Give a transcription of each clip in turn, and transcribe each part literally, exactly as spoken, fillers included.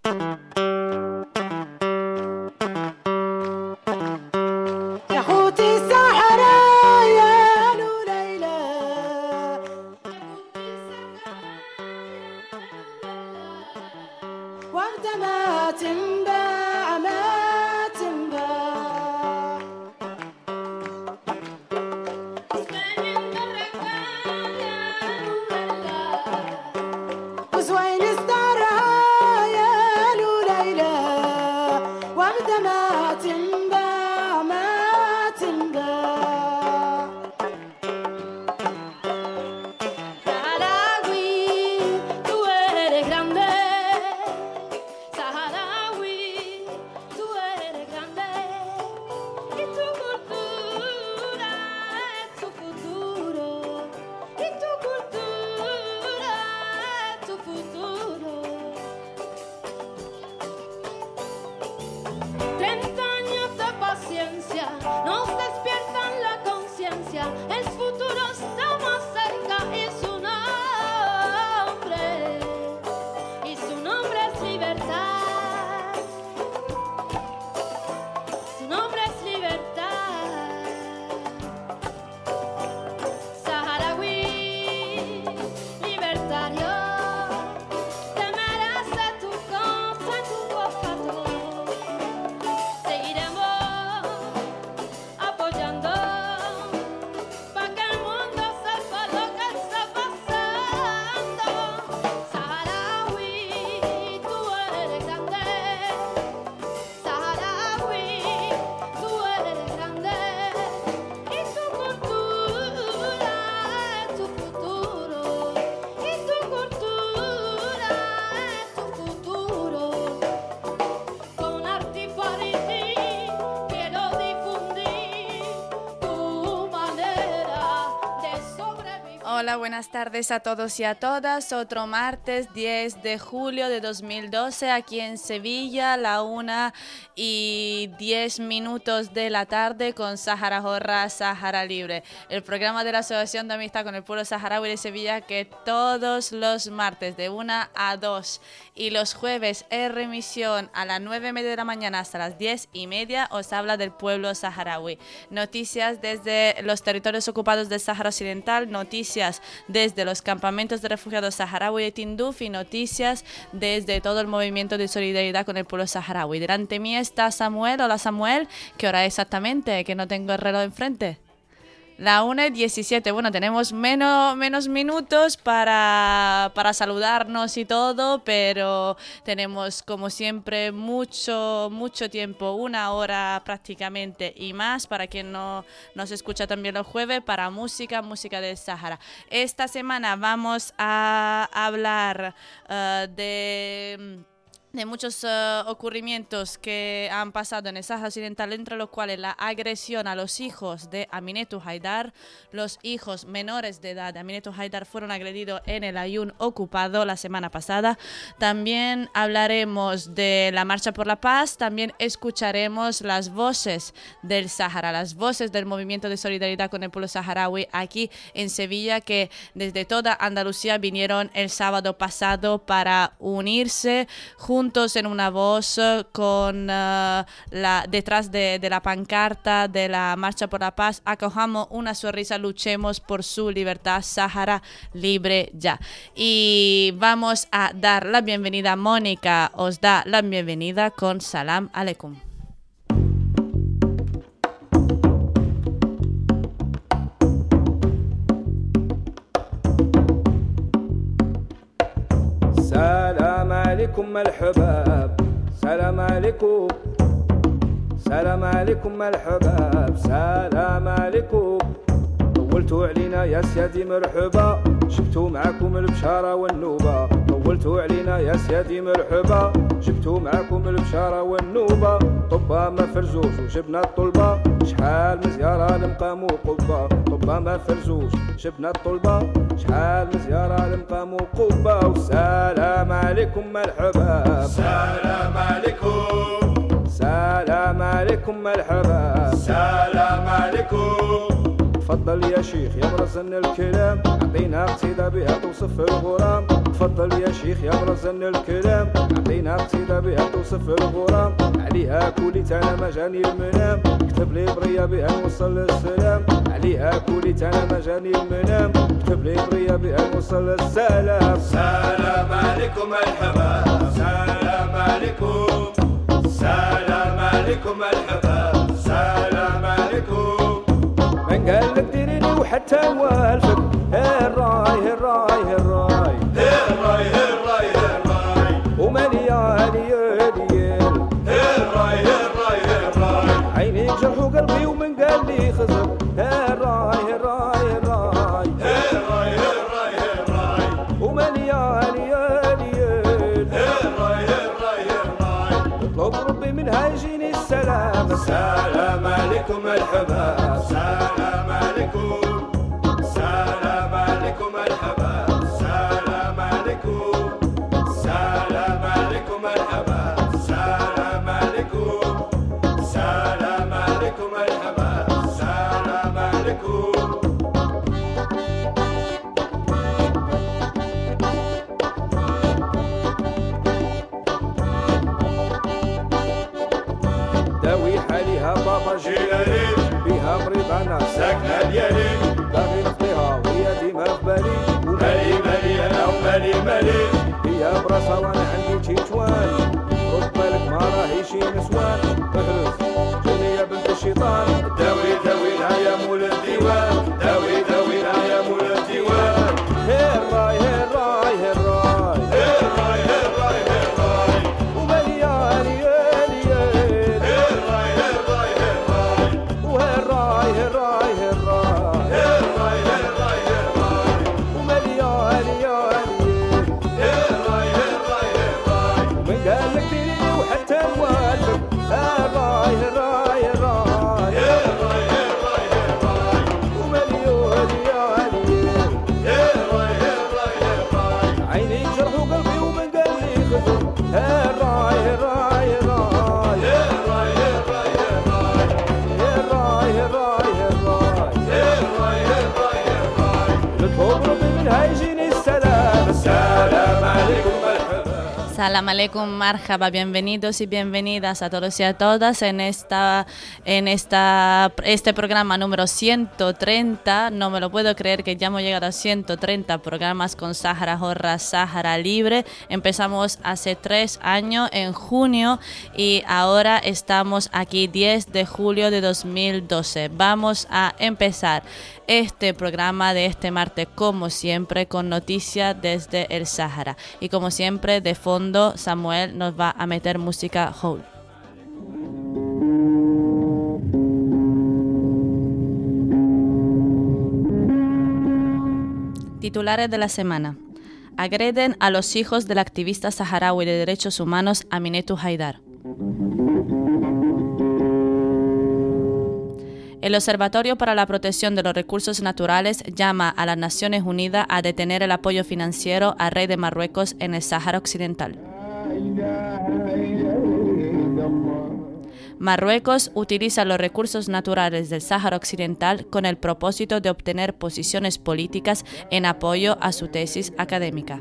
Hola, buenas tardes a todos y a todas. Otro martes diez de julio de dos mil doce aquí en Sevilla, la una y diez minutos de la tarde con Sahara Jorra, Sahara Libre, el programa de la Asociación de Amistad con el Pueblo Saharaui de Sevilla, que todos los martes de una a dos y los jueves en remisión a las nueve y media de la mañana hasta las diez y media os habla del pueblo saharaui. Noticias desde los territorios ocupados del Sáhara Occidental, noticias desde los campamentos de refugiados saharaui de Tinduf y noticias desde todo el movimiento de solidaridad con el pueblo saharaui. Delante mí está Samuel. Hola Samuel, ¿qué hora es exactamente? Que no tengo el reloj enfrente. La una y diecisiete. Bueno, tenemos menos, menos minutos para, para saludarnos y todo, pero tenemos como siempre mucho, mucho tiempo, una hora prácticamente y más para quien no nos escucha también los jueves, para música, música del Sahara. Esta semana vamos a hablar uh, de... de muchos uh, ocurrimientos que han pasado en el Sáhara Occidental, entre los cuales la agresión a los hijos de Aminetou Haidar. Los hijos menores de edad de Aminetou Haidar fueron agredidos en el Aaiún ocupado la semana pasada. También hablaremos de la Marcha por la Paz, también escucharemos las voces del Sáhara, las voces del movimiento de solidaridad con el pueblo saharaui aquí en Sevilla, que desde toda Andalucía vinieron el sábado pasado para unirse juntos en una voz con uh, la, detrás de, de la pancarta de la Marcha por la Paz. Acojamos una sonrisa, luchemos por su libertad, Sáhara libre ya. Y vamos a dar la bienvenida. Mónica os da la bienvenida con Salam Aleikum. سلام عليكم الحباب سلام عليكم سلام عليكم الحباب سلام عليكم طولتوا علينا يا سيادي مرحبا جبتوا معاكم البشارة والنوبة طولتوا علينا يا سيادي مرحبا جبتوا معاكم البشارة والنوبة طبا ما فرزوش وجبنا الطلبة شحال مزيارة لمقام وقبة طبا ما فرزوش جبنا الطلبة شحال مزيارة لمقام وقبة والسلام عليكم مرحبا سلام عليكم سلام عليكم مرحبا سلام عليكم تفضل يا شيخ يا برزن الكلام عطينا قصيدة بها توصف الغرام تفضل يا شيخ يا برزن الكلام، عطينا قصيدة بها توصف الغرام، عليها كوليت انا ما جاني المنام، كتب لي برية بها نوصل السلام، عليها كوليت انا ما جاني المنام، كتب لي برية بها نوصل السلام. سلام عليكم الحباب، سلام عليكم، سلام عليكم الحباب، سلام عليكم. من قال لك ديريني وحتى نوالفك، هالراي هالراي هالراي هالراي هالراي هالراي ومالي عالي ياليال، هالراي هالراي هالراي عينيك جرح وقلبي ومن قال لي خزر، هالراي هالراي هالراي هالراي هالراي هالراي ومالي عالي ياليال، هالراي هالراي هالراي اطلب ربي منها يجيني السلام. سلام عليكم الحباب، سلام عليكم، سلام عليكم الحباب، سلام عليكم، سلام عليكم الحباب، سلام عليكم، سلام عليكم الحباب، سلام عليكم. داوي حاليها بابا جيلاني بها مريض انا ساكنة ديالي، باغي نخطيها وهي ديما في بالي، مالي مالي انا ومالي مالي، هي براسها وانا عندي تيتوان، رد بالك ما راهيش نسوان، اهرس جيني يا بنت الشيطان، داوي داوي يا مول الديوان، داوي داوي يا مول الديوان. هالراي هالراي هالراي هالراي هالراي هالراي ومالي عالي ياليال، هالراي هالراي هالراي وهالراي هالراي هالراي هالراي هالراي هالراي ومالي عالي ياليال، هالراي هالراي هالراي من قال لك ديريني وحتى نوالفك، هالراي هالراي هالراي هالراي هالراي هالراي ومالي عالي ياليال، هالراي هالراي هالراي عينيك جرح وقلبي ومن قال لي خذر، هالراي هالراي هالراي هالراي هالراي هالراي هالراي هالراي هالراي هالراي هالراي هالراي. نطلب ربي منها يجيني السلام. سلام عليكم الحباب. Salam aleikum, marhaba, bienvenidos y bienvenidas a todos y a todas en esta en esta este programa número ciento treinta. No me lo puedo creer que ya hemos llegado a ciento treinta programas con Sahara Horra, Sahara Libre. Empezamos hace tres años en junio y ahora estamos aquí diez de julio de dos mil doce. Vamos a empezar este programa de este martes como siempre con noticias desde el Sahara y como siempre de fondo Samuel nos va a meter música Howl. Titulares de la semana. Agreden a los hijos del activista saharaui de derechos humanos Aminetou Haidar. El Observatorio para la Protección de los Recursos Naturales llama a las Naciones Unidas a detener el apoyo financiero al rey de Marruecos en el Sáhara Occidental. Marruecos utiliza los recursos naturales del Sáhara Occidental con el propósito de obtener posiciones políticas en apoyo a su tesis académica.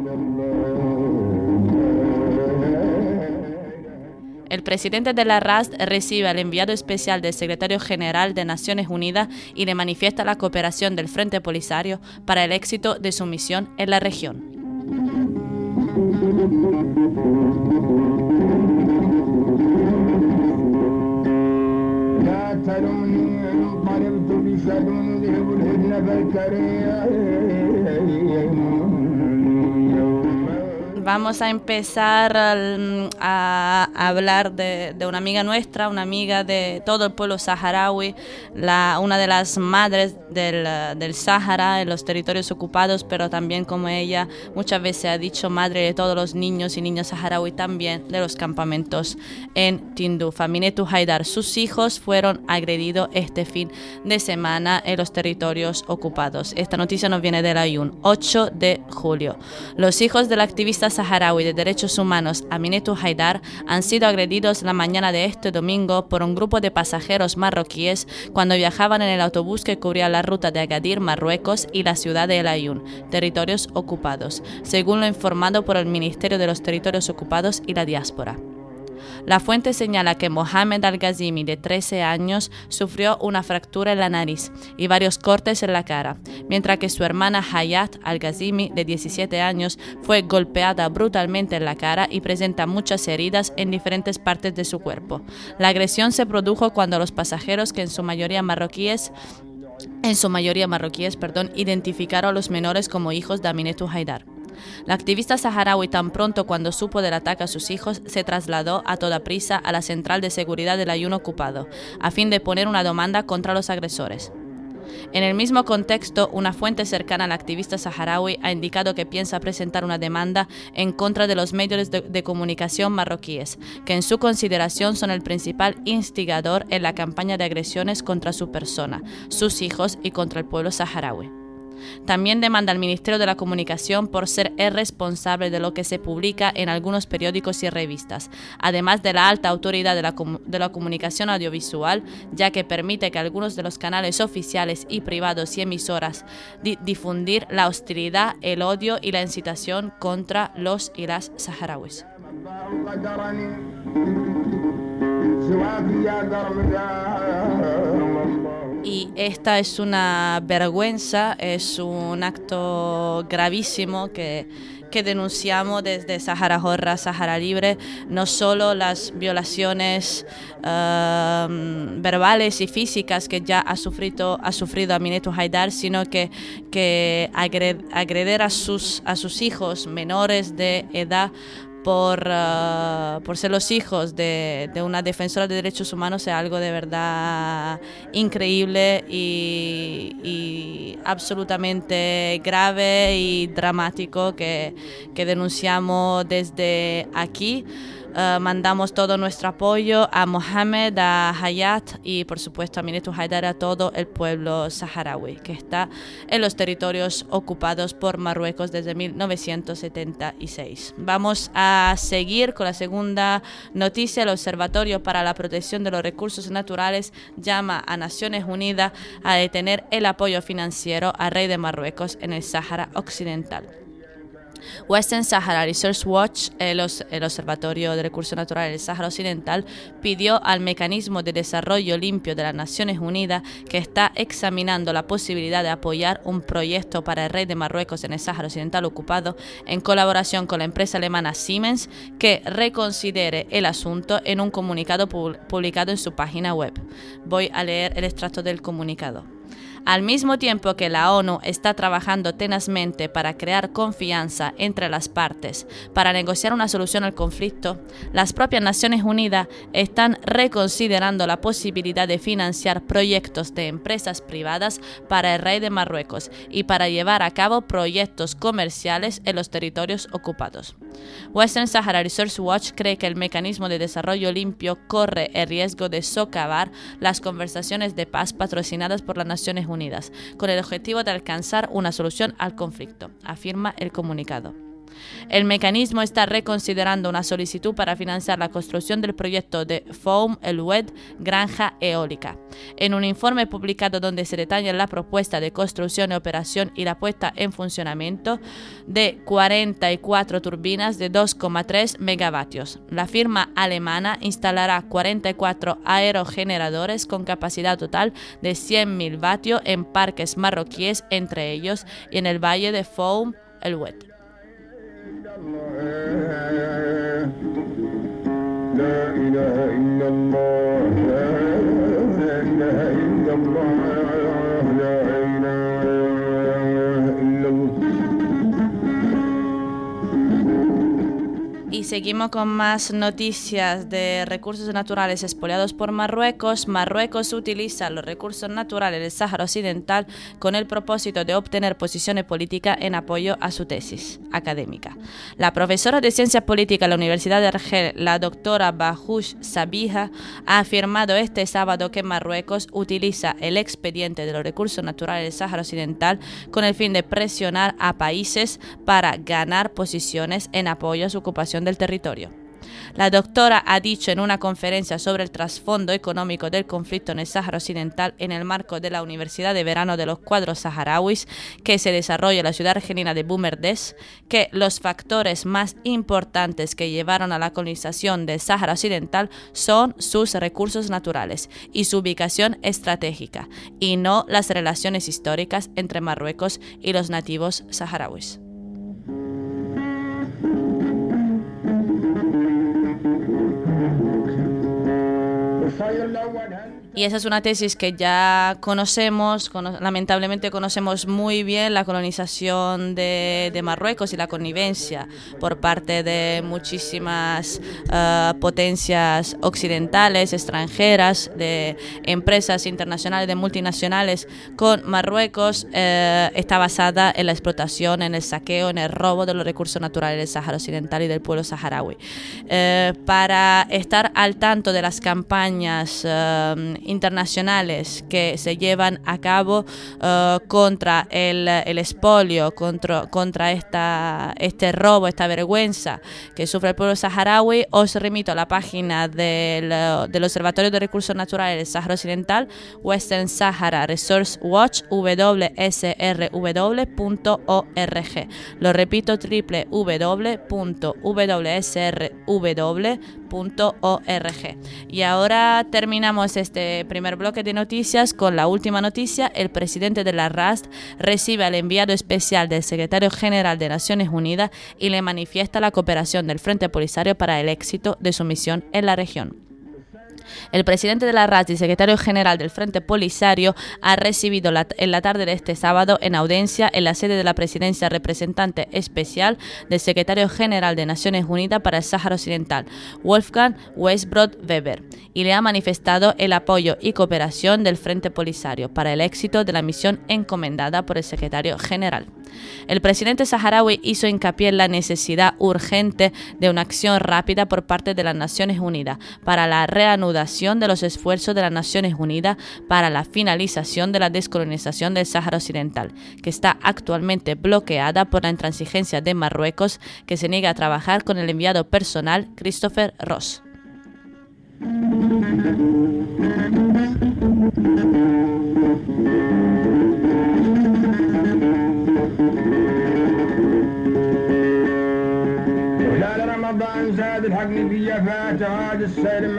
El presidente de la R A S D recibe al enviado especial del secretario general de Naciones Unidas y le manifiesta la cooperación del Frente Polisario para el éxito de su misión en la región. Vamos a empezar a hablar de, de una amiga nuestra, una amiga de todo el pueblo saharaui, la, una de las madres del, del Sáhara en los territorios ocupados, pero también, como ella muchas veces ha dicho, madre de todos los niños y niñas saharaui, también de los campamentos en Tindouf. Aminetou Haidar, sus hijos fueron agredidos este fin de semana en los territorios ocupados. Esta noticia nos viene del Ayun, ocho de julio. Los hijos del activista saharaui saharaui de derechos humanos Aminetou Haidar han sido agredidos la mañana de este domingo por un grupo de pasajeros marroquíes cuando viajaban en el autobús que cubría la ruta de Agadir, Marruecos, y la ciudad de El Aaiún, territorios ocupados, según lo informado por el Ministerio de los Territorios Ocupados y la Diáspora. La fuente señala que Mohamed Al-Ghazimi, de trece años, sufrió una fractura en la nariz y varios cortes en la cara, mientras que su hermana Hayat Al-Ghazimi, de diecisiete años, fue golpeada brutalmente en la cara y presenta muchas heridas en diferentes partes de su cuerpo. La agresión se produjo cuando los pasajeros, que en su mayoría marroquíes, en su mayoría marroquíes, perdón, identificaron a los menores como hijos de Aminetou Haidar. La activista saharaui, tan pronto cuando supo del ataque a sus hijos, se trasladó a toda prisa a la central de seguridad del Aaiún ocupado, a fin de poner una demanda contra los agresores. En el mismo contexto, una fuente cercana al activista saharaui ha indicado que piensa presentar una demanda en contra de los medios de, de comunicación marroquíes, que en su consideración son el principal instigador en la campaña de agresiones contra su persona, sus hijos y contra el pueblo saharaui. También demanda al Ministerio de la Comunicación por ser el responsable de lo que se publica en algunos periódicos y revistas, además de la alta autoridad de la, de la comunicación audiovisual, ya que permite que algunos de los canales oficiales y privados y emisoras di difundir la hostilidad, el odio y la incitación contra los y las saharauis. Y esta es una vergüenza, es un acto gravísimo que, que denunciamos desde Sahara Horra, Sahara Libre, no solo las violaciones uh, verbales y físicas que ya ha sufrido, ha sufrido Aminetou Haidar, sino que, que agred, agreder a sus, a sus hijos menores de edad Por, uh, por ser los hijos de, de una defensora de derechos humanos es algo de verdad increíble y, y absolutamente grave y dramático que, que denunciamos desde aquí. Uh, mandamos todo nuestro apoyo a Mohamed, a Hayat y por supuesto a Aminetou Haidar, a todo el pueblo saharaui que está en los territorios ocupados por Marruecos desde mil novecientos setenta y seis. Vamos a seguir con la segunda noticia. El Observatorio para la Protección de los Recursos Naturales llama a Naciones Unidas a detener el apoyo financiero al rey de Marruecos en el Sáhara Occidental. Western Sahara Research Watch, el, el Observatorio de Recursos Naturales del Sáhara Occidental, pidió al Mecanismo de Desarrollo Limpio de las Naciones Unidas, que está examinando la posibilidad de apoyar un proyecto para el rey de Marruecos en el Sáhara Occidental ocupado, en colaboración con la empresa alemana Siemens, que reconsidere el asunto en un comunicado publicado en su página web. Voy a leer el extracto del comunicado. Al mismo tiempo que la ONU está trabajando tenazmente para crear confianza entre las partes, para negociar una solución al conflicto, las propias Naciones Unidas están reconsiderando la posibilidad de financiar proyectos de empresas privadas para el rey de Marruecos y para llevar a cabo proyectos comerciales en los territorios ocupados. Western Sahara Research Watch cree que el Mecanismo de Desarrollo Limpio corre el riesgo de socavar las conversaciones de paz patrocinadas por las Naciones Unidas, con el objetivo de alcanzar una solución al conflicto, afirma el comunicado. El mecanismo está reconsiderando una solicitud para financiar la construcción del proyecto de Foum El Oued, granja eólica. En un informe publicado donde se detalla la propuesta de construcción, operación y la puesta en funcionamiento de cuarenta y cuatro turbinas de dos coma tres megavatios. La firma alemana instalará cuarenta y cuatro aerogeneradores con capacidad total de cien mil vatios en parques marroquíes, entre ellos y en el valle de Foum El Oued. Y seguimos con más noticias de recursos naturales expoliados por Marruecos. Marruecos utiliza los recursos naturales del Sáhara Occidental con el propósito de obtener posiciones políticas en apoyo a su tesis académica. La profesora de Ciencias Políticas de la Universidad de Argel, la doctora Bahouch Sabiha, ha afirmado este sábado que Marruecos utiliza el expediente de los recursos naturales del Sáhara Occidental con el fin de presionar a países para ganar posiciones en apoyo a su ocupación del territorio. La doctora ha dicho en una conferencia sobre el trasfondo económico del conflicto en el Sáhara Occidental en el marco de la Universidad de Verano de los Cuadros Saharauis que se desarrolla en la ciudad argelina de Boumerdès, que los factores más importantes que llevaron a la colonización del Sáhara Occidental son sus recursos naturales y su ubicación estratégica, y no las relaciones históricas entre Marruecos y los nativos saharauis. Y esa es una tesis que ya conocemos, cono- lamentablemente conocemos muy bien la colonización de, de Marruecos y la connivencia por parte de muchísimas uh, potencias occidentales, extranjeras, de empresas internacionales, de multinacionales con Marruecos. Eh, está basada en la explotación, en el saqueo, en el robo de los recursos naturales del Sáhara Occidental y del pueblo saharaui. Eh, para estar al tanto de las campañas uh, internacionales que se llevan a cabo uh, contra el, el expolio, contra, contra esta, este robo, esta vergüenza que sufre el pueblo saharaui, os remito a la página del, del Observatorio de Recursos Naturales del Sáhara Occidental, Western Sahara Resource Watch, w s r w punto org. Lo repito, w w w punto w s r w punto org. Y ahora terminamos este primer bloque de noticias con la última noticia. El presidente de la R A S D recibe al enviado especial del secretario general de Naciones Unidas y le manifiesta la cooperación del Frente Polisario para el éxito de su misión en la región. El presidente de la R A S D y secretario general del Frente Polisario ha recibido la, en la tarde de este sábado en audiencia en la sede de la presidencia representante especial del secretario general de Naciones Unidas para el Sáhara Occidental, Wolfgang Weisbrod-Weber, y le ha manifestado el apoyo y cooperación del Frente Polisario para el éxito de la misión encomendada por el secretario general. El presidente saharaui hizo hincapié en la necesidad urgente de una acción rápida por parte de las Naciones Unidas para la reanudación de los esfuerzos de las Naciones Unidas para la finalización de la descolonización del Sáhara Occidental, que está actualmente bloqueada por la intransigencia de Marruecos, que se niega a trabajar con el enviado personal Christopher Ross. رمضان زاد الحقني فيا فاتح هذا السلم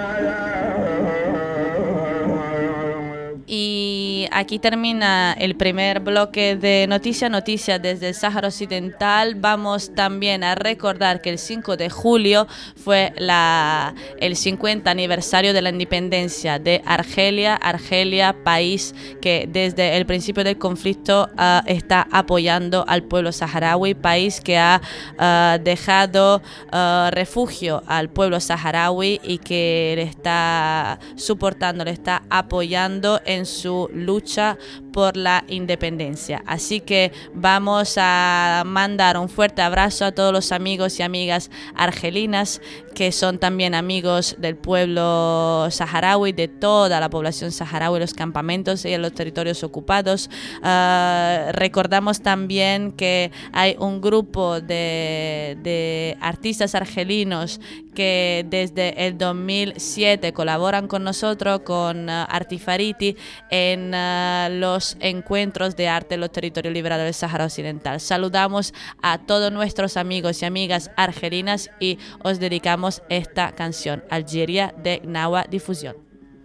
Y aquí termina el primer bloque de noticias, noticias desde el Sáhara Occidental. Vamos también a recordar que el cinco de julio fue la, el cincuenta aniversario de la independencia de Argelia. Argelia, país que desde el principio del conflicto uh, está apoyando al pueblo saharaui, país que ha uh, dejado uh, refugio al pueblo saharaui y que le está soportando, le está apoyando en en su lucha por la independencia. Así que vamos a mandar un fuerte abrazo a todos los amigos y amigas argelinas que son también amigos del pueblo saharaui, de toda la población saharaui, los campamentos y en los territorios ocupados. Uh, recordamos también que hay un grupo de, de artistas argelinos que desde el dos mil siete colaboran con nosotros, con uh, Artifariti, en uh, los encuentros de arte en los territorios liberados del Sáhara Occidental. Saludamos a todos nuestros amigos y amigas argelinas y os dedicamos esta canción, Algeria, de Gnawa Difusión.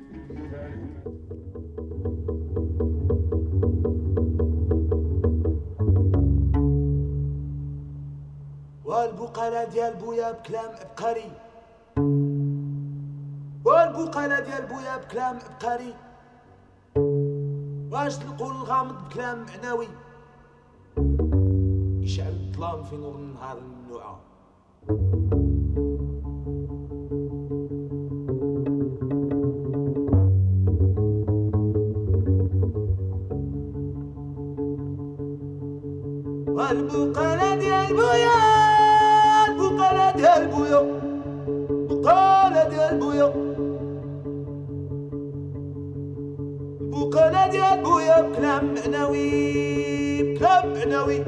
والبقالة ديال بويا بكلام عبقري والبقالة ديال بويا بكلام عبقري واش نقول الغامض بكلام معنوي يشعل الظلام في نور النهار الممنوعة البقالة ديال بويا البقالة ديال بويا البقالة ديال بويا البقالة ديال بويا بكلام معنوي بكلام معنوي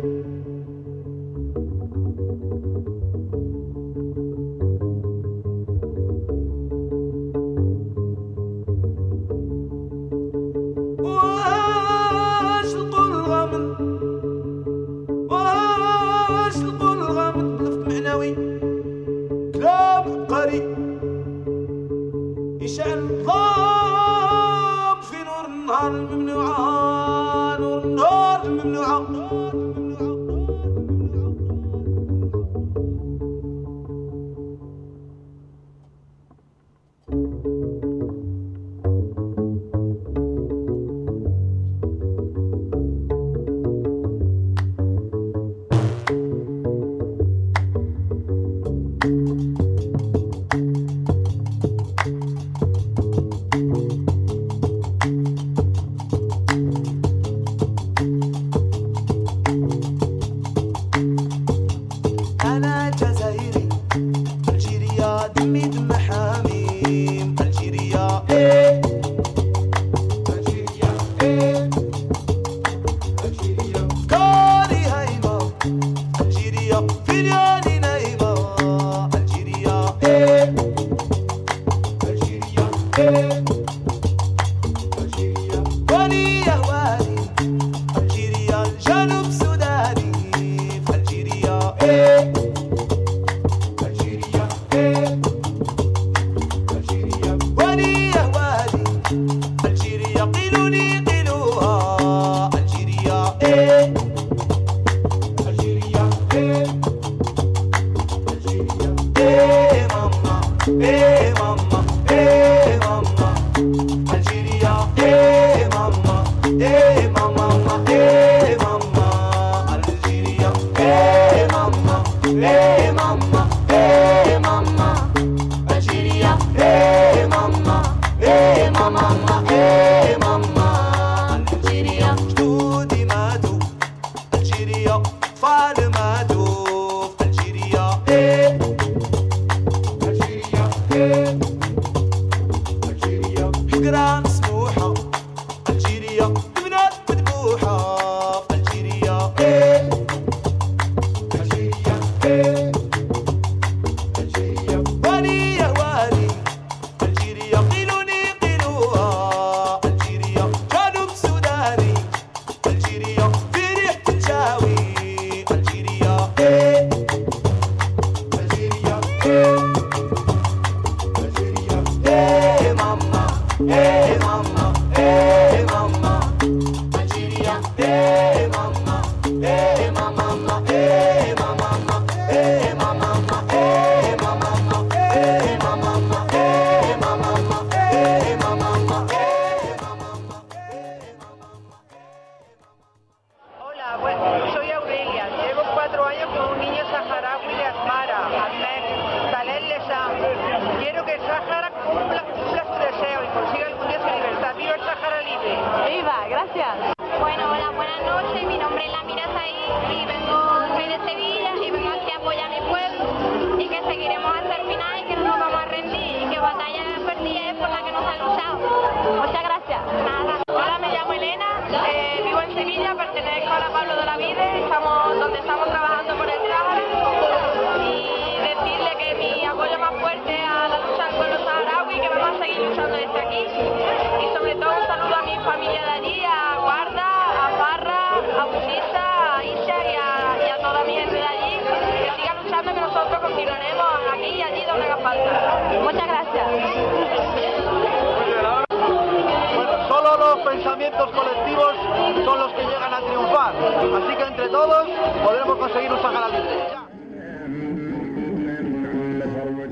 يشعل الظلام في نور النهار الممنوعة نور النهار الممنوعة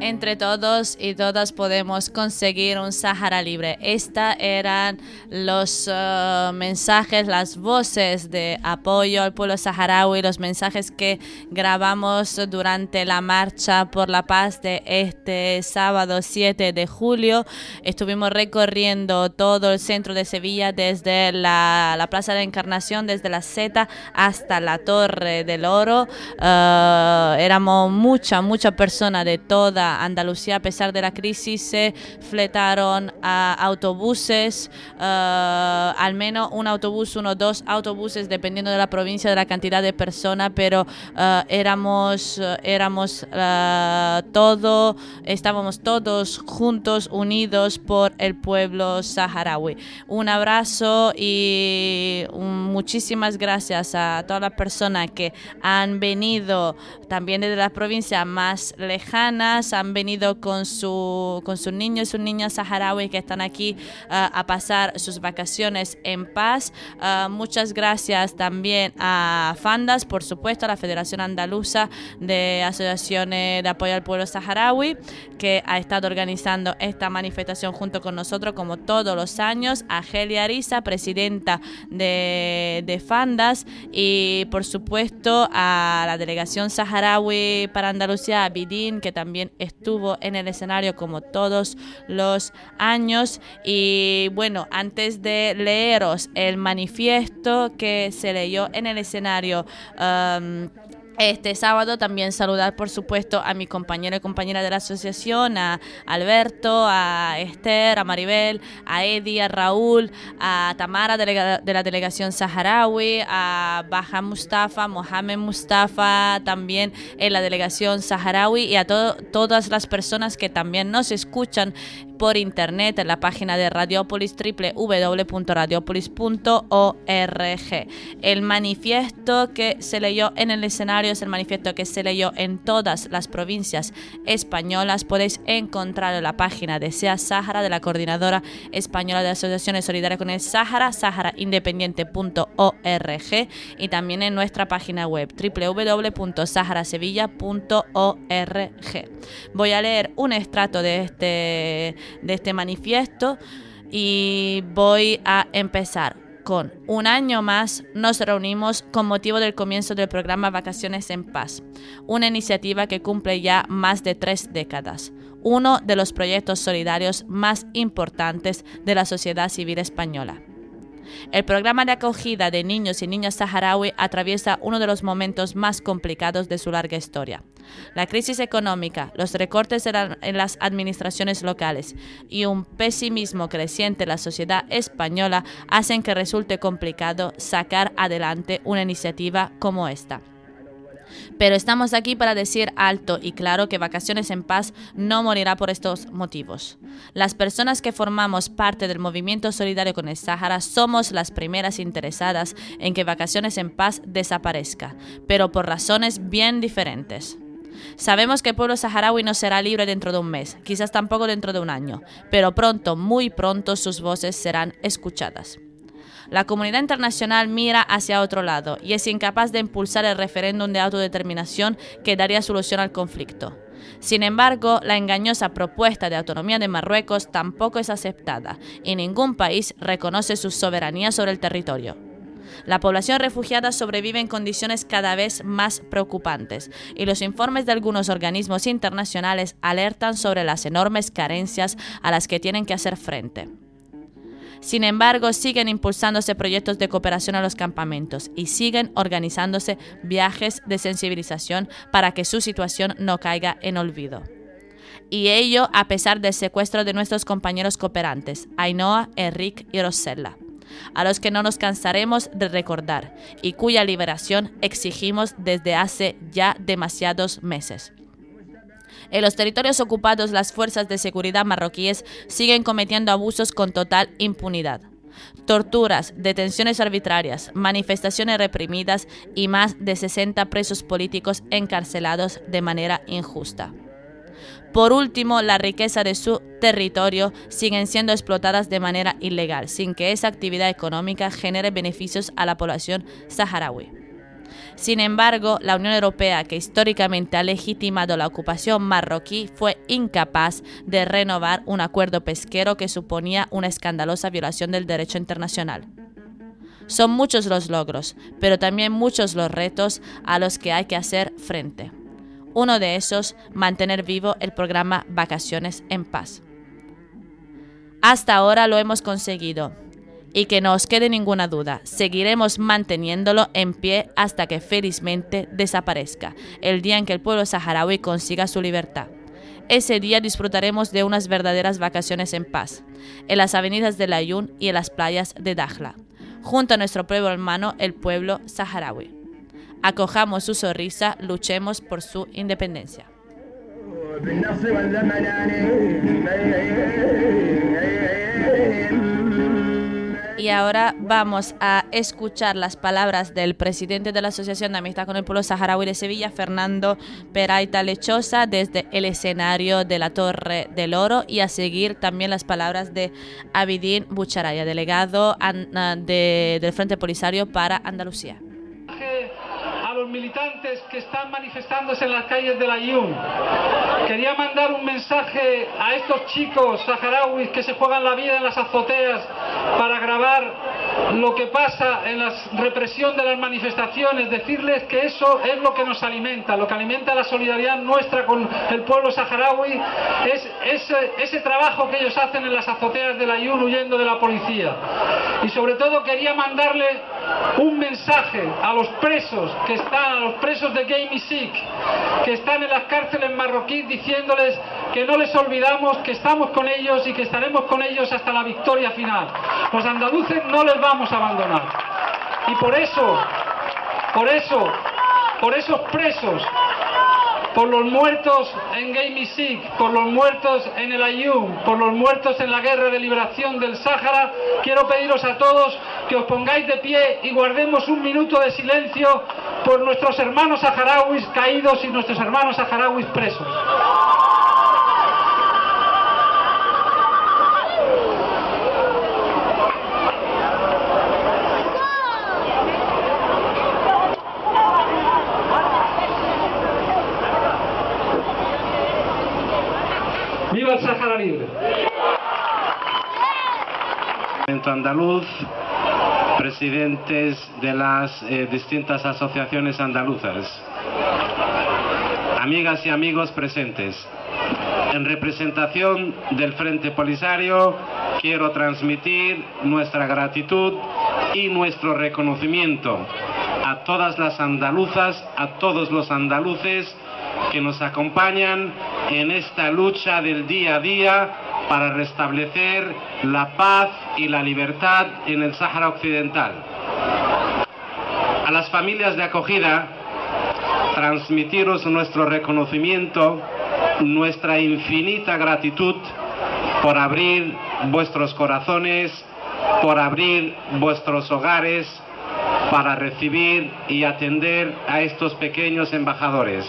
Entre todos y todas podemos conseguir un Sáhara libre. Estos eran los uh, mensajes, las voces de apoyo al pueblo saharaui, los mensajes que grabamos durante la marcha por la paz de este sábado siete de julio. Estuvimos recorriendo todo el centro de Sevilla, desde la, la Plaza de la Encarnación, desde la Zeta hasta la Torre del Oro. Uh, éramos mucha, mucha persona de toda Andalucía. A pesar de la crisis se fletaron a autobuses, uh, al menos un autobús, uno o dos autobuses, dependiendo de la provincia, de la cantidad de personas, pero uh, éramos, uh, éramos uh, todo, estábamos todos juntos, unidos por el pueblo saharaui. Un abrazo y un, muchísimas gracias a todas las personas que han venido también desde las provincias más lejanas, han venido con, su, con sus niños y sus niñas saharauis que están aquí uh, a pasar sus vacaciones en paz. Uh, muchas gracias también a Fandas, por supuesto, a la Federación Andaluza de Asociaciones de Apoyo al Pueblo Saharaui, que ha estado organizando esta manifestación junto con nosotros como todos los años, a Gelia Ariza, presidenta de, de Fandas, y por supuesto a la delegación saharaui para Andalucía, a Bidin, que también estuvo en el escenario como todos los años. Y bueno, antes de leeros el manifiesto que se leyó en el escenario um, este sábado, también saludar por supuesto a mi compañero y compañera de la asociación, a Alberto, a Esther, a Maribel, a Eddie, a Raúl, a Tamara delega- de la delegación saharaui, a Baja Mustafa, Mohamed Mustafa también en la delegación saharaui, y a to- todas las personas que también nos escuchan por internet en la página de Radiopolis, doble u doble u doble u punto radiopolis punto org. El manifiesto que se leyó en el escenario es el manifiesto que se leyó en todas las provincias españolas. Podéis encontrarlo en la página de SEA Sáhara, de la Coordinadora Española de Asociaciones Solidarias con el Sáhara, sahara independiente punto org, y también en nuestra página web doble u doble u doble u punto sahara sevilla punto org. Voy a leer un extracto de este de este manifiesto y voy a empezar con: un año más nos reunimos con motivo del comienzo del programa Vacaciones en Paz, una iniciativa que cumple ya más de tres décadas, uno de los proyectos solidarios más importantes de la sociedad civil española. El programa de acogida de niños y niñas saharaui atraviesa uno de los momentos más complicados de su larga historia. La crisis económica, los recortes en las administraciones locales y un pesimismo creciente en la sociedad española hacen que resulte complicado sacar adelante una iniciativa como esta. Pero estamos aquí para decir alto y claro que Vacaciones en Paz no morirá por estos motivos. Las personas que formamos parte del movimiento solidario con el Sáhara somos las primeras interesadas en que Vacaciones en Paz desaparezca, pero por razones bien diferentes. Sabemos que el pueblo saharaui no será libre dentro de un mes, quizás tampoco dentro de un año, pero pronto, muy pronto, sus voces serán escuchadas. La comunidad internacional mira hacia otro lado y es incapaz de impulsar el referéndum de autodeterminación que daría solución al conflicto. Sin embargo, la engañosa propuesta de autonomía de Marruecos tampoco es aceptada y ningún país reconoce su soberanía sobre el territorio. La población refugiada sobrevive en condiciones cada vez más preocupantes y los informes de algunos organismos internacionales alertan sobre las enormes carencias a las que tienen que hacer frente. Sin embargo, siguen impulsándose proyectos de cooperación a los campamentos y siguen organizándose viajes de sensibilización para que su situación no caiga en olvido. Y ello a pesar del secuestro de nuestros compañeros cooperantes, Ainhoa, Enric y Rosella, a los que no nos cansaremos de recordar y cuya liberación exigimos desde hace ya demasiados meses. En los territorios ocupados, las fuerzas de seguridad marroquíes siguen cometiendo abusos con total impunidad. Torturas, detenciones arbitrarias, manifestaciones reprimidas y más de sesenta presos políticos encarcelados de manera injusta. Por último, la riqueza de su territorio siguen siendo explotadas de manera ilegal, sin que esa actividad económica genere beneficios a la población saharaui. Sin embargo, la Unión Europea, que históricamente ha legitimado la ocupación marroquí, fue incapaz de renovar un acuerdo pesquero que suponía una escandalosa violación del derecho internacional. Son muchos los logros, pero también muchos los retos a los que hay que hacer frente. Uno de esos, mantener vivo el programa Vacaciones en Paz. Hasta ahora lo hemos conseguido. Y que no os quede ninguna duda, seguiremos manteniéndolo en pie hasta que felizmente desaparezca, el día en que el pueblo saharaui consiga su libertad. Ese día disfrutaremos de unas verdaderas vacaciones en paz, en las avenidas de Laayoune y en las playas de Dakhla, junto a nuestro pueblo hermano, el pueblo saharaui. Acojamos su sonrisa, luchemos por su independencia. Y ahora vamos a escuchar las palabras del presidente de la Asociación de Amistad con el Pueblo Saharaui de Sevilla, Fernando Peraita Lechosa, desde el escenario de la Torre del Oro, y a seguir también las palabras de Abidín Bucharaya, delegado de, del Frente Polisario para Andalucía. A los militantes que están manifestándose en las calles de Laayoune, quería mandar un mensaje a estos chicos saharauis que se juegan la vida en las azoteas para grabar lo que pasa en la represión de las manifestaciones, decirles que eso es lo que nos alimenta, lo que alimenta la solidaridad nuestra con el pueblo saharaui, es ese, ese trabajo que ellos hacen en las azoteas de Laayoune huyendo de la policía. Y sobre todo quería mandarle un mensaje a los presos que están, a los presos de Gay Misik, que están en las cárceles marroquíes, diciéndoles que no les olvidamos, que estamos con ellos y que estaremos con ellos hasta la victoria final. Los andaluces no les vamos a abandonar. Y por eso, por eso, por esos presos, por los muertos en Gay Misik, por los muertos en el Laayoune, por los muertos en la guerra de liberación del Sáhara, quiero pediros a todos que os pongáis de pie y guardemos un minuto de silencio por nuestros hermanos saharauis caídos y nuestros hermanos saharauis presos. ¡Viva el Sáhara libre! Andaluz, presidentes de las eh, distintas asociaciones andaluzas, amigas y amigos presentes, en representación del Frente Polisario quiero transmitir nuestra gratitud y nuestro reconocimiento a todas las andaluzas, a todos los andaluces que nos acompañan en esta lucha del día a día para restablecer la paz y la libertad en el Sáhara Occidental. A las familias de acogida, transmitiros nuestro reconocimiento, nuestra infinita gratitud por abrir vuestros corazones, por abrir vuestros hogares, para recibir y atender a estos pequeños embajadores.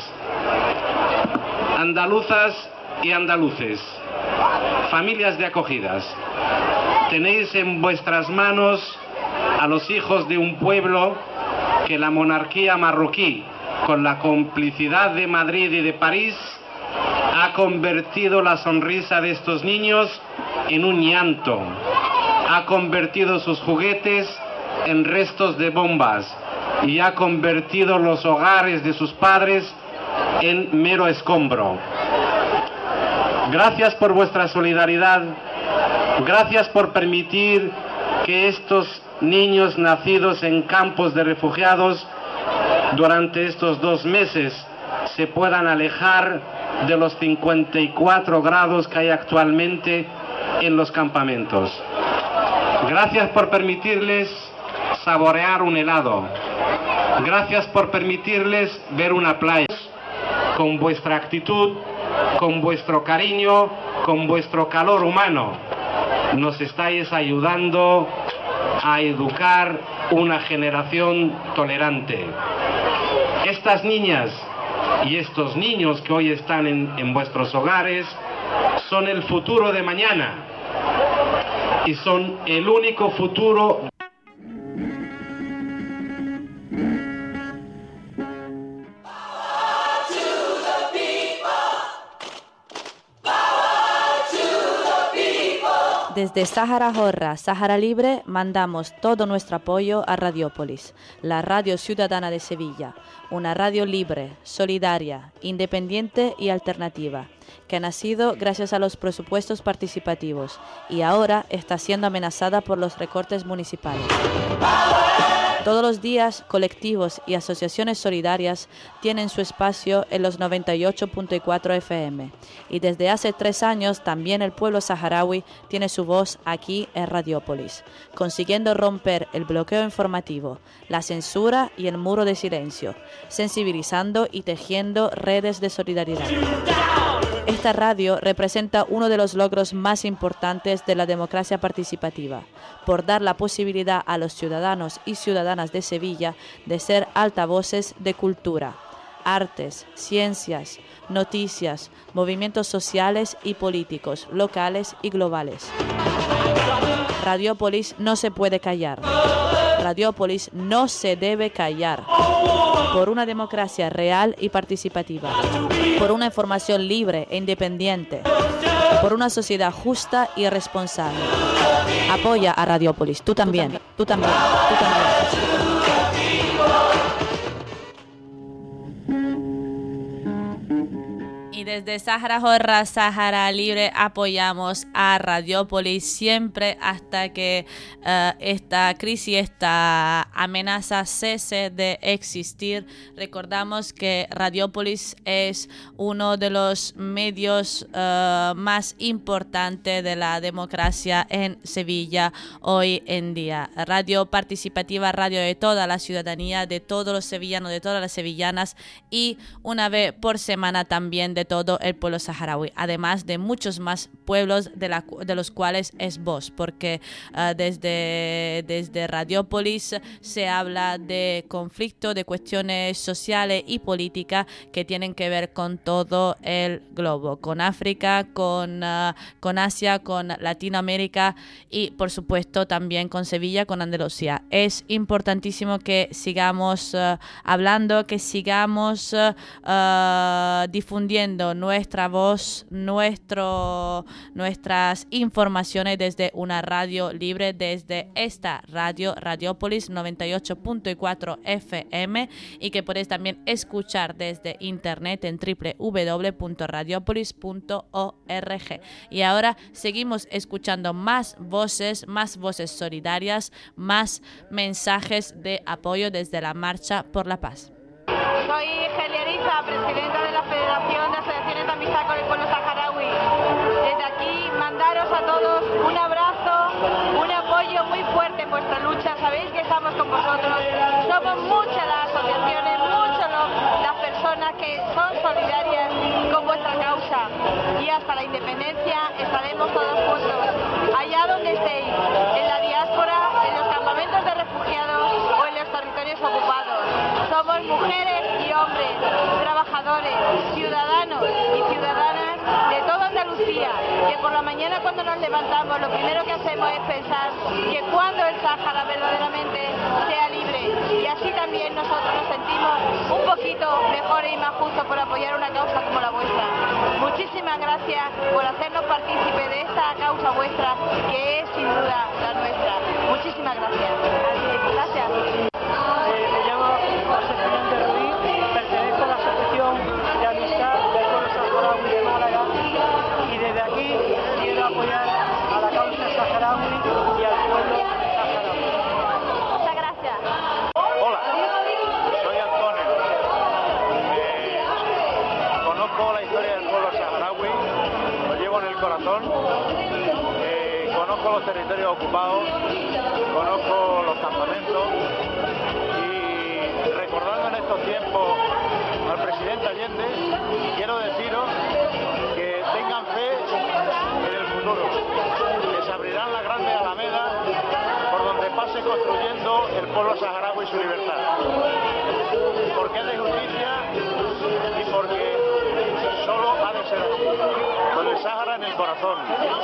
Andaluzas y andaluces, familias de acogidas, tenéis en vuestras manos a los hijos de un pueblo que la monarquía marroquí, con la complicidad de Madrid y de París, ha convertido la sonrisa de estos niños en un llanto, ha convertido sus juguetes en restos de bombas y ha convertido los hogares de sus padres en mero escombro. Gracias por vuestra solidaridad, gracias por permitir que estos niños nacidos en campos de refugiados durante estos dos meses se puedan alejar de los cincuenta y cuatro grados que hay actualmente en los campamentos. Gracias por permitirles saborear un helado. Gracias por permitirles ver una playa. Con vuestra actitud, con vuestro cariño, con vuestro calor humano, nos estáis ayudando a educar una generación tolerante. Estas niñas y estos niños que hoy están en, en vuestros hogares son el futuro de mañana y son el único futuro. Desde Sáhara Horra, Sáhara Libre, mandamos todo nuestro apoyo a Radiópolis, la radio ciudadana de Sevilla, una radio libre, solidaria, independiente y alternativa, que ha nacido gracias a los presupuestos participativos y ahora está siendo amenazada por los recortes municipales. Todos los días, colectivos y asociaciones solidarias tienen su espacio en los noventa y ocho punto cuatro F M. Y desde hace tres años también el pueblo saharaui tiene su voz aquí en Radiópolis, consiguiendo romper el bloqueo informativo, la censura y el muro de silencio, sensibilizando y tejiendo redes de solidaridad. Esta radio representa uno de los logros más importantes de la democracia participativa, por dar la posibilidad a los ciudadanos y ciudadanas de Sevilla de ser altavoces de cultura, artes, ciencias, noticias, movimientos sociales y políticos, locales y globales. Radiópolis no se puede callar. Radiópolis no se debe callar. Por una democracia real y participativa. Por una información libre e independiente. Por una sociedad justa y responsable. Apoya a Radiópolis. Tú también. Tú también. Tú también. Y desde Sáhara Horra, Sáhara Libre, apoyamos a Radiópolis siempre hasta que uh, esta crisis, esta amenaza cese de existir. Recordamos que Radiópolis es uno de los medios uh, más importantes de la democracia en Sevilla hoy en día. Radio participativa, radio de toda la ciudadanía, de todos los sevillanos, de todas las sevillanas y una vez por semana también de todo el pueblo saharaui, además de muchos más pueblos de, la, de los cuales es voz, porque uh, desde, desde Radiópolis se habla de conflictos, de cuestiones sociales y políticas que tienen que ver con todo el globo, con África, con, uh, con Asia, con Latinoamérica y por supuesto también con Sevilla, con Andalucía. Es importantísimo que sigamos uh, hablando, que sigamos uh, uh, difundiendo nuestra voz, nuestro, nuestras informaciones desde una radio libre, desde esta radio, Radiópolis noventa y ocho punto cuatro F M, y que podéis también escuchar desde internet en doble u doble u doble u punto radiopolis punto org. Y ahora seguimos escuchando más voces, más voces solidarias, más mensajes de apoyo desde la Marcha por la Paz. Soy Gelia Riza, presidenta de la Federación de Asociaciones de Amistad con el Pueblo Saharaui. Desde aquí mandaros a todos un abrazo, un apoyo muy fuerte en vuestra lucha. Sabéis que estamos con vosotros. Somos muchas las asociaciones, muchas las personas que son solidarias con vuestra causa. Y hasta la independencia estaremos todos juntos. Allá donde estéis, en la diáspora, en los campamentos de refugiados o en los territorios ocupados. Somos mujeres y hombres, trabajadores, ciudadanos y ciudadanas de toda Andalucía, que por la mañana cuando nos levantamos lo primero que hacemos es pensar que cuando el Sáhara verdaderamente sea libre, y así también nosotros nos sentimos un poquito mejores y más justos por apoyar una causa como la vuestra. Muchísimas gracias por hacernos partícipe de esta causa vuestra, que es sin duda la nuestra. Muchísimas gracias. Gracias. Eh, me llamo José Fernández Ruiz, pertenezco a la Asociación de Amistad del Pueblo Saharaui de Málaga y desde aquí quiero apoyar a la causa saharaui y al pueblo saharaui. Muchas gracias. Hola, soy Antonio. Eh, conozco la historia del pueblo saharaui, lo llevo en el corazón. Eh, conozco los territorios ocupados, conozco los campamentos. Recordando en estos tiempos al presidente Allende, quiero deciros que tengan fe en el futuro, que se abrirán las grandes alamedas por donde pase construyendo el pueblo saharaui su libertad, porque es de justicia y porque solo ha de ser así, con el Sáhara en el corazón.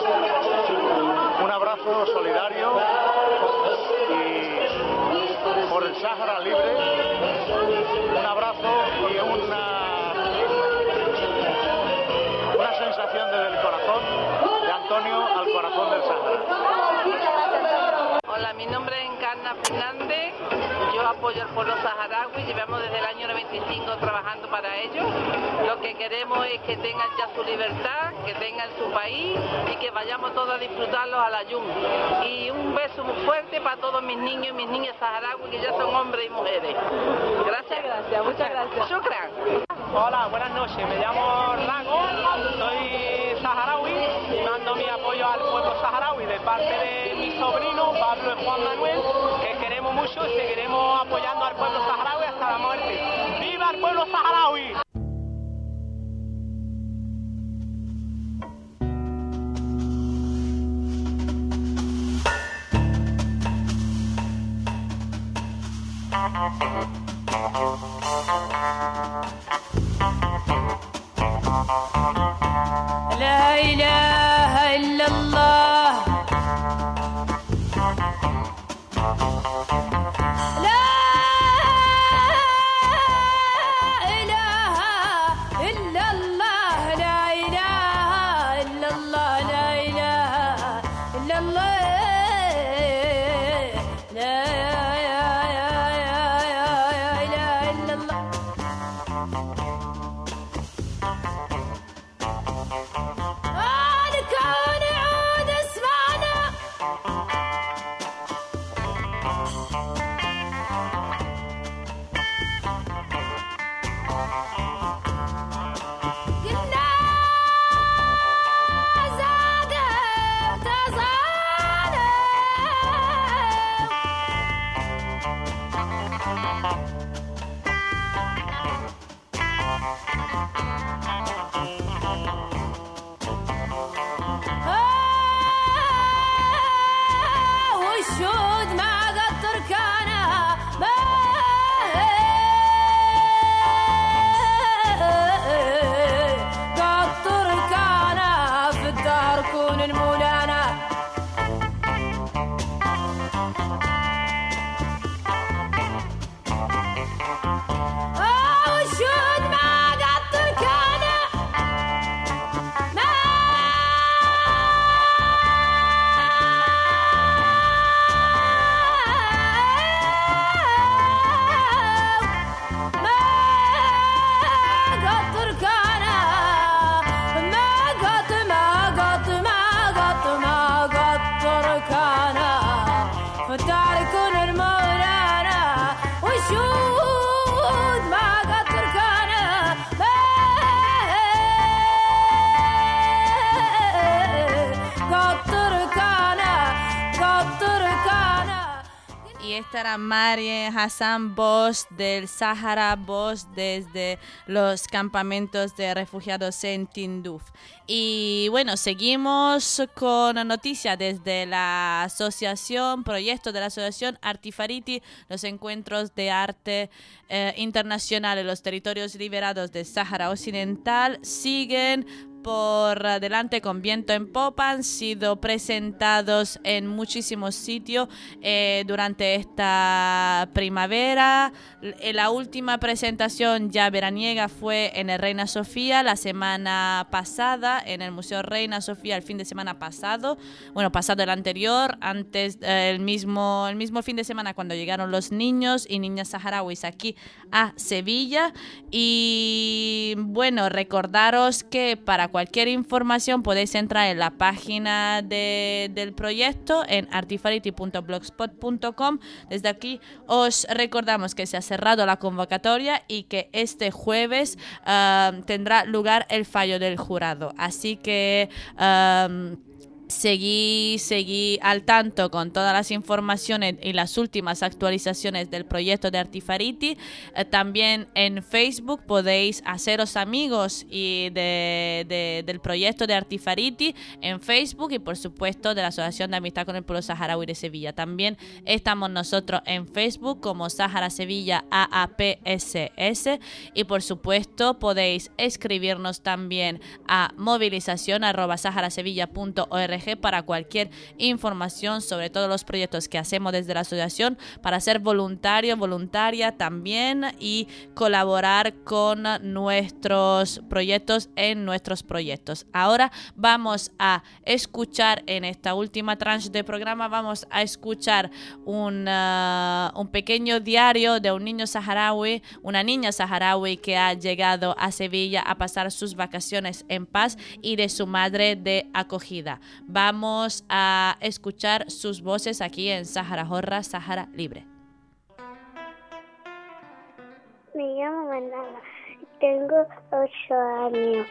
Un abrazo solidario y por el Sáhara libre, un abrazo y una, una sensación desde el corazón de Antonio al corazón del Sáhara. Encarna Fernández, yo apoyo al pueblo saharaui, llevamos desde el año noventa y cinco trabajando para ellos. Lo que queremos es que tengan ya su libertad, que tengan su país y que vayamos todos a disfrutarlos a la Yum. Y un beso muy fuerte para todos mis niños y mis niñas saharauis, que ya son hombres y mujeres. Gracias, gracias, muchas gracias. Shukran. Hola, buenas noches, me llamo Lago, soy saharaui y mando mi apoyo al pueblo saharaui de parte de mi sobrino Pablo y Juan Manuel, que queremos mucho y seguiremos apoyando al pueblo saharaui hasta la muerte. ¡Viva el pueblo saharaui! لا إله إلا الله لا إله إلا الله لا إله إلا الله لا إله إلا الله لا إله إلا الله الكون عود اسمعنا قلنا زاد تصانع والشود ما قد تركانا ما قد تركانا في الدار كون المولانا والشود ما قد تركانا ما Y esta era Mariem Hassan, voz del Sáhara, voz desde los campamentos de refugiados en Tinduf. Y bueno, seguimos con noticias desde la asociación, proyecto de la asociación Artifariti, los encuentros de arte eh, internacional en los territorios liberados del Sáhara Occidental siguen por delante con viento en popa. Han sido presentados en muchísimos sitios eh, durante esta primavera. La última presentación ya veraniega fue en el Reina Sofía la semana pasada, en el Museo Reina Sofía el fin de semana pasado, bueno, pasado el anterior, antes eh, el mismo el mismo fin de semana cuando llegaron los niños y niñas saharauis aquí a Sevilla. Y bueno, recordaros que para cualquier información podéis entrar en la página de, del proyecto en artifariti punto blogspot punto com. Desde aquí os recordamos que se ha cerrado la convocatoria y que este jueves uh, tendrá lugar el fallo del jurado. Así que Uh, Seguí, seguí al tanto con todas las informaciones y las últimas actualizaciones del proyecto de Artifariti. Eh, también en Facebook podéis haceros amigos y de, de, del proyecto de Artifariti en Facebook y por supuesto de la Asociación de Amistad con el Pueblo Saharaui de Sevilla. También estamos nosotros en Facebook como Sahara Sevilla A A P S S y por supuesto podéis escribirnos también a movilización arroba saharasevilla punto org org para cualquier información sobre todos los proyectos que hacemos desde la asociación, para ser voluntario, voluntaria también y colaborar con nuestros proyectos en nuestros proyectos. Ahora vamos a escuchar en esta última tranche de programa, vamos a escuchar un, uh, un pequeño diario de un niño saharaui, una niña saharaui que ha llegado a Sevilla a pasar sus vacaciones en paz y de su madre de acogida. Vamos a escuchar sus voces aquí en Sahara Horra, Sahara Libre. Me llamo Manala, tengo ocho años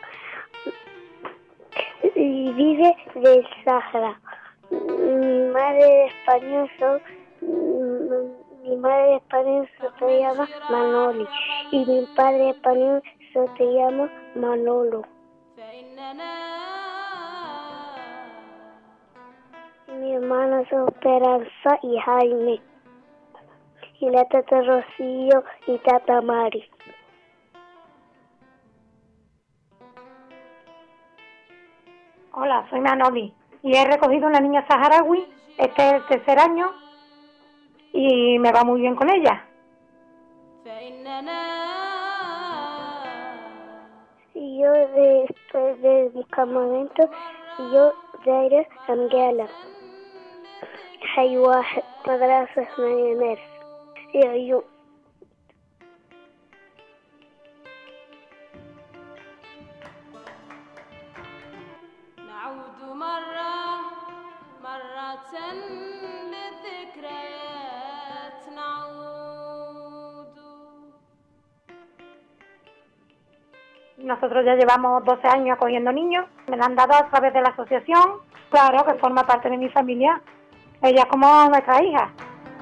y vive del Sahara. Mi madre de español son, mi madre de español se llama Manoli y mi padre español se llama Manolo. Mi hermana son Esperanza y Jaime. Y la tata Rocío y tata Mari. Hola, soy Manoli y he recogido una niña saharaui, este es el tercer año y me va muy bien con ella. Y yo después del campamento, yo دايرة أمجالة حي واحد مدرسة مدينة يعيو نعود مرة مرة للذكريات نعود. Nosotros ya llevamos doce años acogiendo niños, me la han dado a través de la asociación, claro que forma parte de mi familia, ella es como nuestra hija.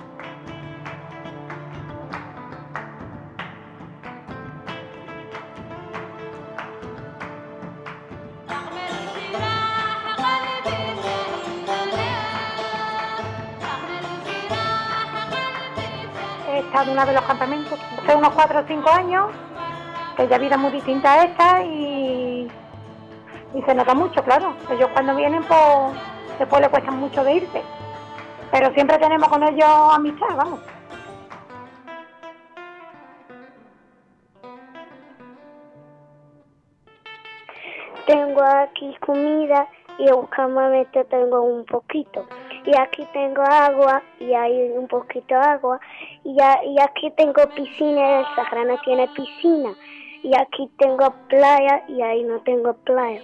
He estado en uno de los campamentos hace unos cuatro o cinco años, que ella vida muy distinta a esta y, y se nota mucho, claro. Ellos cuando vienen, pues después les cuesta mucho de irse. Pero siempre tenemos con ellos amistad, vamos. Tengo aquí comida y en el campamento tengo un poquito. Y aquí tengo agua y hay un poquito de agua. Y, a, y aquí tengo piscina, el Sahara no tiene piscina. Y aquí tengo playa y ahí no tengo playa.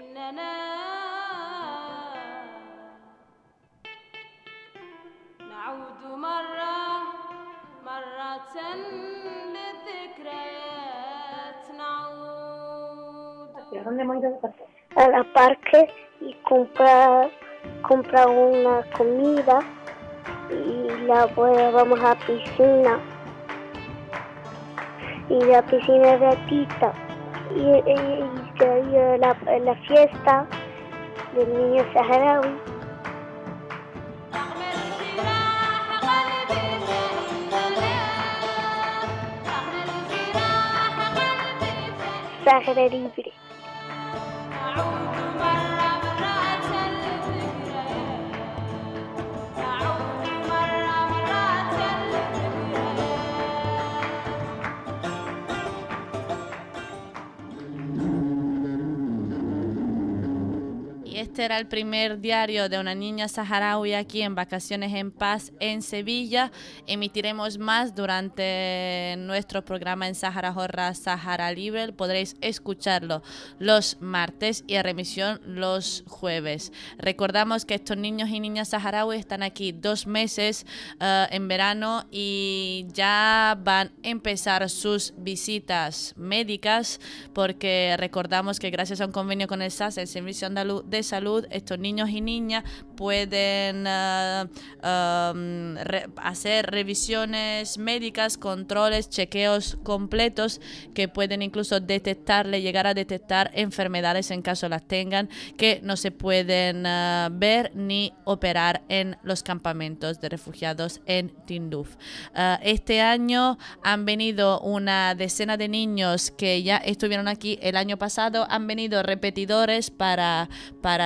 ¿A dónde hemos ido de parque? A la parque y comprar, comprar una comida y la pues, vamos a la piscina. Y la piscina es gratuita y, y, y, y la, la fiesta del niño saharaui. Sahara Libre. Este era el primer diario de una niña saharaui aquí en Vacaciones en Paz en Sevilla. Emitiremos más durante nuestro programa en Sahara Horra, Sahara Libre. Podréis escucharlo los martes y a remisión los jueves. Recordamos que estos niños y niñas saharauis están aquí dos meses uh, en verano y ya van a empezar sus visitas médicas, porque recordamos que gracias a un convenio con el S A S, el Servicio Andaluz de Salud, estos niños y niñas pueden uh, um, re- hacer revisiones médicas, controles, chequeos completos que pueden incluso detectarle, llegar a detectar enfermedades en caso las tengan, que no se pueden uh, ver ni operar en los campamentos de refugiados en Tinduf. Uh, este año han venido una decena de niños que ya estuvieron aquí el año pasado, han venido repetidores para, para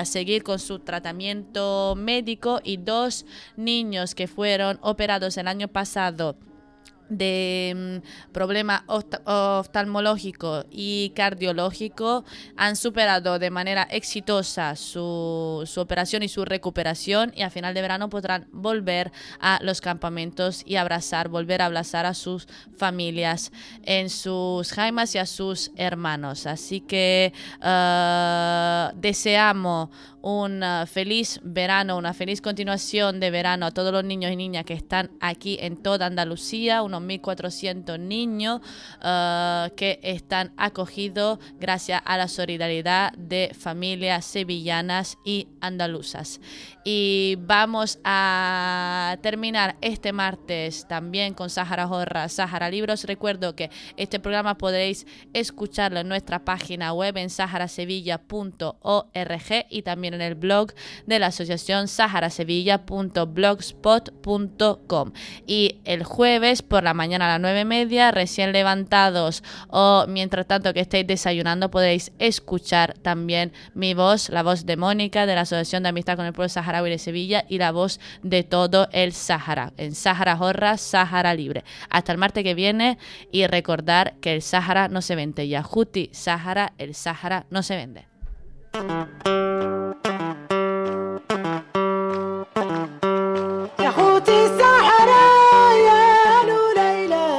seguir con su tratamiento médico, y dos niños que fueron operados el año pasado de um, problema oftalmológico y cardiológico han superado de manera exitosa su, su operación y su recuperación, y a final de verano podrán volver a los campamentos y abrazar, volver a abrazar a sus familias en sus jaimas y a sus hermanos. Así que uh, deseamos un uh, feliz verano, una feliz continuación de verano a todos los niños y niñas que están aquí en toda Andalucía, unos mil cuatrocientos niños uh, que están acogidos gracias a la solidaridad de familias sevillanas y andaluzas. Y vamos a terminar este martes también con Sáhara Jorra, Sáhara Libros. Recuerdo que este programa podréis escucharlo en nuestra página web en sahara sevilla punto org y también en el blog de la asociación sahara sevilla punto blogspot punto com. Y el jueves por la mañana a las nueve y media, recién levantados o mientras tanto que estéis desayunando, podéis escuchar también mi voz, la voz de Mónica de la Asociación de Amistad con el Pueblo Saharaui de Sevilla, y la voz de todo el Sáhara en Sáhara Jorra, Sáhara Libre. Hasta el martes que viene, y recordar que el Sáhara no se vende. Yahuti Sáhara, el Sáhara no se vende. Yahuti Sáhara ya Lulaila,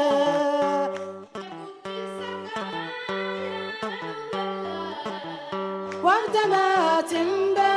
وابتمات